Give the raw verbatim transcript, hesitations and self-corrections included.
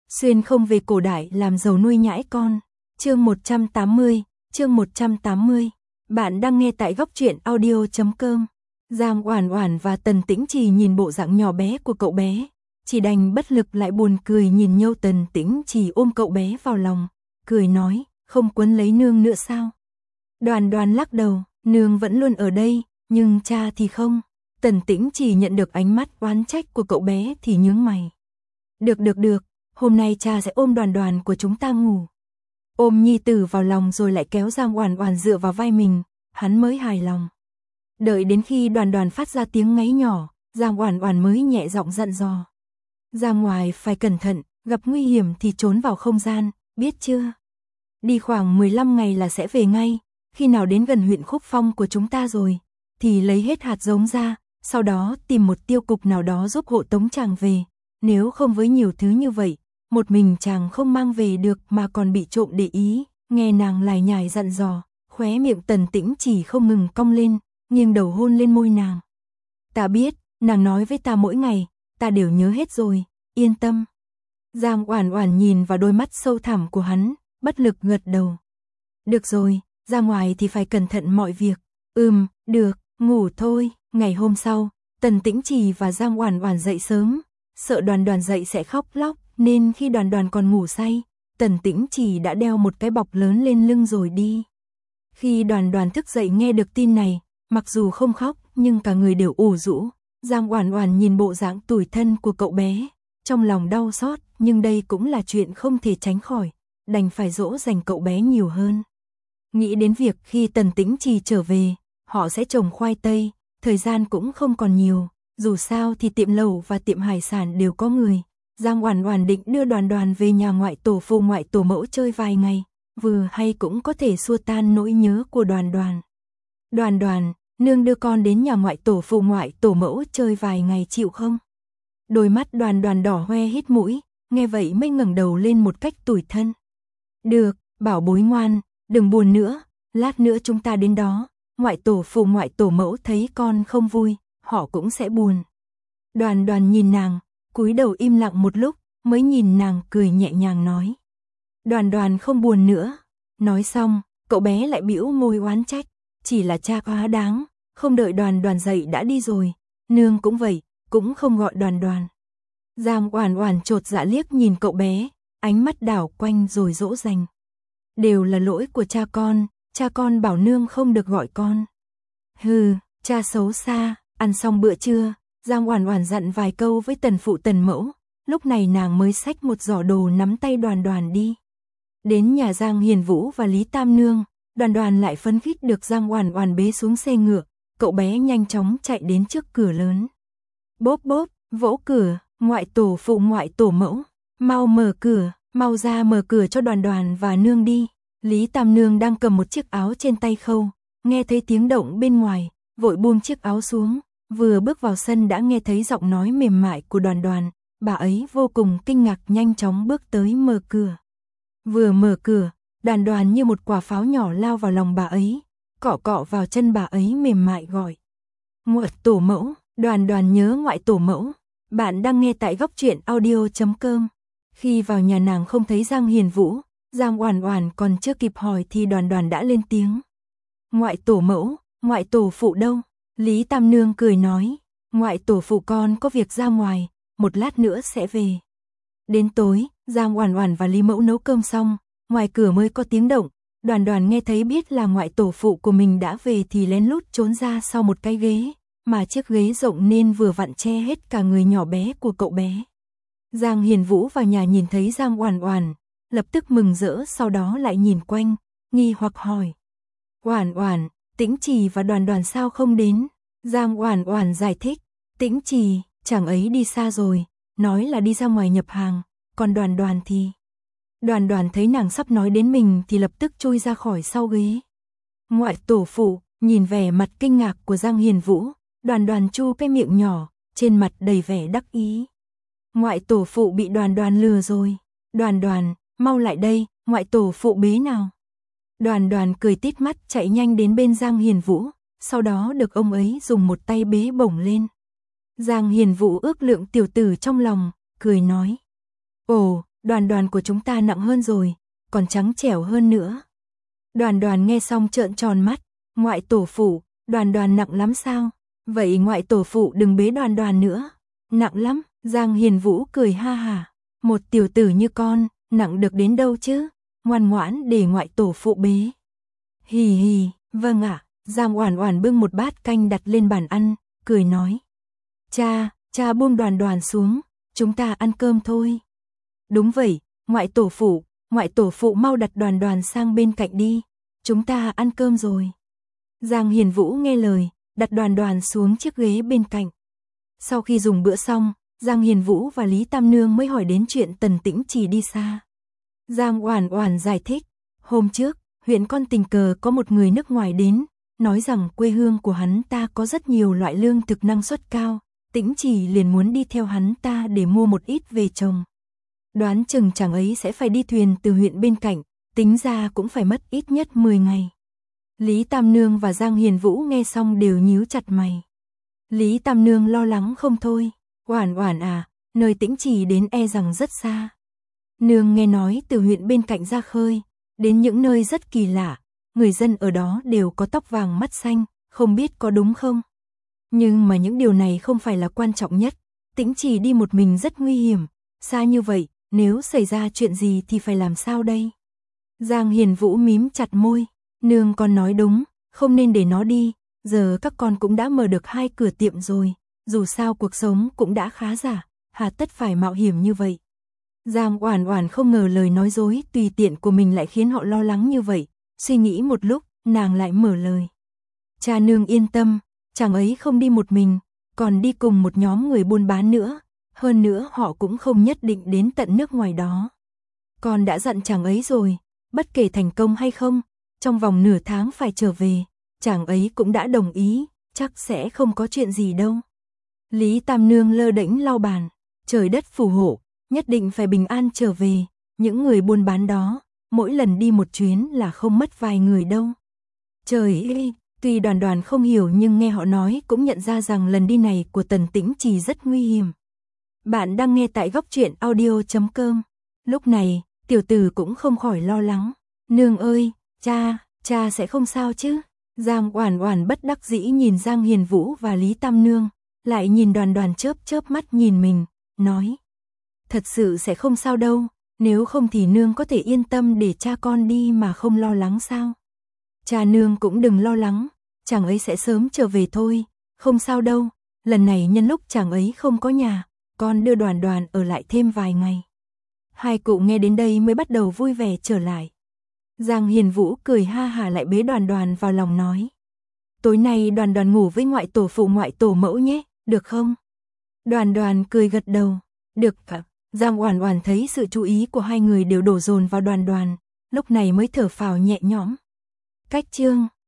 Xuyên không về cổ đại làm giàu nuôi nhãi con. Chương một trăm tám mươi, chương một trăm tám mươi. Bạn đang nghe tại góc truyện audio chấm com. Giang Oản Oản và Tần Tĩnh Trì nhìn bộ dạng nhỏ bé của cậu bé, chỉ đành bất lực lại buồn cười nhìn Nhâu. Tần Tĩnh Trì ôm cậu bé vào lòng, cười nói, không quấn lấy nương nữa sao? Đoàn Đoàn lắc đầu, nương vẫn luôn ở đây, nhưng cha thì không. Tần Tĩnh Trì nhận được ánh mắt oán trách của cậu bé thì nhướng mày. Được được được, hôm nay cha sẽ ôm Đoàn Đoàn của chúng ta ngủ. Ôm nhi tử vào lòng rồi lại kéo Giang Oản Oản dựa vào vai mình, hắn mới hài lòng. Đợi đến khi Đoàn Đoàn phát ra tiếng ngáy nhỏ, Giang Oản Oản mới nhẹ giọng dặn dò. Ra ngoài phải cẩn thận, gặp nguy hiểm thì trốn vào không gian, biết chưa? Đi khoảng mười lăm ngày là sẽ về ngay, khi nào đến gần huyện Khúc Phong của chúng ta rồi, thì lấy hết hạt giống ra, sau đó tìm một tiêu cục nào đó giúp hộ tống chàng về. Nếu không với nhiều thứ như vậy, một mình chàng không mang về được mà còn bị trộm để ý. Nghe nàng lải nhải dặn dò, khóe miệng Tần Tĩnh Trì không ngừng cong lên, nghiêng đầu hôn lên môi nàng. Ta biết, nàng nói với ta mỗi ngày, ta đều nhớ hết rồi, yên tâm. Giang Oản Oản nhìn vào đôi mắt sâu thẳm của hắn, bất lực gật đầu. Được rồi, ra ngoài thì phải cẩn thận mọi việc. Ừm, được, ngủ thôi. Ngày hôm sau, Tần Tĩnh Trì và Giang Oản Oản dậy sớm, sợ Đoàn Đoàn dậy sẽ khóc lóc, nên khi Đoàn Đoàn còn ngủ say, Tần Tĩnh Trì đã đeo một cái bọc lớn lên lưng rồi đi. Khi Đoàn Đoàn thức dậy nghe được tin này, mặc dù không khóc nhưng cả người đều ủ rũ. Giang Oản Oản nhìn bộ dạng tủi thân của cậu bé, trong lòng đau xót, nhưng đây cũng là chuyện không thể tránh khỏi, đành phải dỗ dành cậu bé nhiều hơn. Nghĩ đến việc khi Tần Tĩnh Trì trở về, họ sẽ trồng khoai tây, thời gian cũng không còn nhiều, dù sao thì tiệm lẩu và tiệm hải sản đều có người. Giang Oản Oản định đưa Đoàn Đoàn về nhà ngoại tổ phụ ngoại tổ mẫu chơi vài ngày, vừa hay cũng có thể xua tan nỗi nhớ của Đoàn Đoàn. Đoàn Đoàn, nương đưa con đến nhà ngoại tổ phụ ngoại tổ mẫu chơi vài ngày chịu không? Đôi mắt Đoàn Đoàn đỏ hoe hít mũi, nghe vậy mới ngẩng đầu lên một cách tủi thân. Được, bảo bối ngoan, đừng buồn nữa, lát nữa chúng ta đến đó, ngoại tổ phụ ngoại tổ mẫu thấy con không vui, họ cũng sẽ buồn. Đoàn Đoàn nhìn nàng, cúi đầu im lặng một lúc, mới nhìn nàng cười nhẹ nhàng nói. Đoàn Đoàn không buồn nữa. Nói xong, cậu bé lại bĩu môi oán trách, chỉ là cha quá đáng, không đợi Đoàn Đoàn dậy đã đi rồi, nương cũng vậy, cũng không gọi Đoàn Đoàn. Giang Oản Oản chột dạ liếc nhìn cậu bé, ánh mắt đảo quanh rồi dỗ dành. Đều là lỗi của cha con, cha con bảo nương không được gọi con. Hừ, cha xấu xa. Ăn xong bữa trưa, Giang Oản Oản dặn vài câu với Tần phụ Tần mẫu, lúc này nàng mới xách một giỏ đồ nắm tay Đoàn Đoàn đi. Đến nhà Giang Hiền Vũ và Lý Tam Nương, Đoàn Đoàn lại phấn khích được Giang Oản Oản bế xuống xe ngựa, cậu bé nhanh chóng chạy đến trước cửa lớn. Bốp bốp, vỗ cửa, ngoại tổ phụ ngoại tổ mẫu, mau mở cửa, mau ra mở cửa cho Đoàn Đoàn và nương đi. Lý Tam Nương đang cầm một chiếc áo trên tay khâu, nghe thấy tiếng động bên ngoài, vội buông chiếc áo xuống, vừa bước vào sân đã nghe thấy giọng nói mềm mại của Đoàn Đoàn, bà ấy vô cùng kinh ngạc nhanh chóng bước tới mở cửa. Vừa mở cửa, Đoàn Đoàn như một quả pháo nhỏ lao vào lòng bà ấy, cọ cọ vào chân bà ấy mềm mại gọi. Ngoại tổ mẫu, Đoàn Đoàn nhớ ngoại tổ mẫu. Bạn đang nghe tại góc truyện audio chấm com. Khi vào nhà nàng không thấy Giang Hiền Vũ, Giang Oản Oản còn chưa kịp hỏi thì Đoàn Đoàn đã lên tiếng. Ngoại tổ mẫu, ngoại tổ phụ đâu? Lý Tam Nương cười nói, ngoại tổ phụ con có việc ra ngoài, một lát nữa sẽ về. Đến tối, Giang Oản Oản và Lý Mẫu nấu cơm xong, ngoài cửa mới có tiếng động, Đoàn Đoàn nghe thấy biết là ngoại tổ phụ của mình đã về thì lén lút trốn ra sau một cái ghế, mà chiếc ghế rộng nên vừa vặn che hết cả người nhỏ bé của cậu bé. Giang Hiền Vũ vào nhà nhìn thấy Giang Oản Oản, lập tức mừng rỡ, sau đó lại nhìn quanh, nghi hoặc hỏi. Oản Oản, Tĩnh Trì và Đoàn Đoàn sao không đến? Giang Oản Oản giải thích, Tĩnh Trì, chàng ấy đi xa rồi, nói là đi ra ngoài nhập hàng, còn Đoàn Đoàn thì... Đoàn Đoàn thấy nàng sắp nói đến mình thì lập tức chui ra khỏi sau ghế. Ngoại tổ phụ, nhìn vẻ mặt kinh ngạc của Giang Hiền Vũ, Đoàn Đoàn chu cái miệng nhỏ, trên mặt đầy vẻ đắc ý. Ngoại tổ phụ bị Đoàn Đoàn lừa rồi. Đoàn Đoàn, mau lại đây, ngoại tổ phụ bế nào. Đoàn Đoàn cười tít mắt chạy nhanh đến bên Giang Hiền Vũ, sau đó được ông ấy dùng một tay bế bổng lên. Giang Hiền Vũ ước lượng tiểu tử trong lòng, cười nói. Ồ, Đoàn đoàn của chúng ta nặng hơn rồi, còn trắng trẻo hơn nữa. Đoàn đoàn nghe xong trợn tròn mắt, ngoại tổ phụ, đoàn đoàn nặng lắm sao? Vậy ngoại tổ phụ đừng bế đoàn đoàn nữa. Nặng lắm, Giang Hiền Vũ cười ha hả. Một tiểu tử như con, nặng được đến đâu chứ? Ngoan ngoãn để ngoại tổ phụ bế. Hì hì, vâng ạ. Giang Oản Oản bưng một bát canh đặt lên bàn ăn, cười nói. Cha, cha buông đoàn đoàn xuống, chúng ta ăn cơm thôi. Đúng vậy, ngoại tổ phụ, ngoại tổ phụ mau đặt đoàn đoàn sang bên cạnh đi, chúng ta ăn cơm rồi. Giang Hiền Vũ nghe lời, đặt đoàn đoàn xuống chiếc ghế bên cạnh. Sau khi dùng bữa xong, Giang Hiền Vũ và Lý Tam Nương mới hỏi đến chuyện Tần Tĩnh Trì đi xa. Giang Oản Oản giải thích, hôm trước, huyện con tình cờ có một người nước ngoài đến, nói rằng quê hương của hắn ta có rất nhiều loại lương thực năng suất cao, Tĩnh Trì liền muốn đi theo hắn ta để mua một ít về trồng. Đoán chừng chàng ấy sẽ phải đi thuyền từ huyện bên cạnh, tính ra cũng phải mất ít nhất mười ngày. Lý Tam Nương và Giang Hiền Vũ nghe xong đều nhíu chặt mày. Lý Tam Nương lo lắng không thôi, Oản Oản à, nơi Tĩnh Trì đến e rằng rất xa. Nương nghe nói từ huyện bên cạnh ra khơi, đến những nơi rất kỳ lạ, người dân ở đó đều có tóc vàng mắt xanh, không biết có đúng không? Nhưng mà những điều này không phải là quan trọng nhất, Tĩnh Trì đi một mình rất nguy hiểm, xa như vậy, nếu xảy ra chuyện gì thì phải làm sao đây? Giang Hiền Vũ mím chặt môi, nương con nói đúng, không nên để nó đi, giờ các con cũng đã mở được hai cửa tiệm rồi, dù sao cuộc sống cũng đã khá giả, hà tất phải mạo hiểm như vậy. Giang Oản Oản không ngờ lời nói dối tùy tiện của mình lại khiến họ lo lắng như vậy, suy nghĩ một lúc, nàng lại mở lời. Cha nương yên tâm, chàng ấy không đi một mình, còn đi cùng một nhóm người buôn bán nữa, hơn nữa họ cũng không nhất định đến tận nước ngoài đó. Con đã dặn chàng ấy rồi, bất kể thành công hay không, trong vòng nửa tháng phải trở về, chàng ấy cũng đã đồng ý, chắc sẽ không có chuyện gì đâu. Lý Tam Nương lơ đễnh lau bàn, trời đất phù hộ, nhất định phải bình an trở về, những người buôn bán đó, mỗi lần đi một chuyến là không mất vài người đâu. Trời ơi, tuy đoàn đoàn không hiểu nhưng nghe họ nói cũng nhận ra rằng lần đi này của Tần Tĩnh Trì rất nguy hiểm. Bạn đang nghe tại góc truyện audio chấm com. Lúc này, tiểu tử cũng không khỏi lo lắng. Nương ơi, cha, cha sẽ không sao chứ? Giang Oản Oản bất đắc dĩ nhìn Giang Hiền Vũ và Lý Tam Nương, lại nhìn đoàn đoàn chớp chớp mắt nhìn mình, nói. Thật sự sẽ không sao đâu, nếu không thì nương có thể yên tâm để cha con đi mà không lo lắng sao? Cha nương cũng đừng lo lắng, chàng ấy sẽ sớm trở về thôi, không sao đâu, lần này nhân lúc chàng ấy không có nhà, con đưa đoàn đoàn ở lại thêm vài ngày. Hai cụ nghe đến đây mới bắt đầu vui vẻ trở lại. Giang Hiền Vũ cười ha hả lại bế đoàn đoàn vào lòng nói. Tối nay đoàn đoàn ngủ với ngoại tổ phụ ngoại tổ mẫu nhé, được không? Đoàn đoàn cười gật đầu, được cả. Giang Oản Oản thấy sự chú ý của hai người đều đổ dồn vào đoàn đoàn, lúc này mới thở phào nhẹ nhõm. Cách chương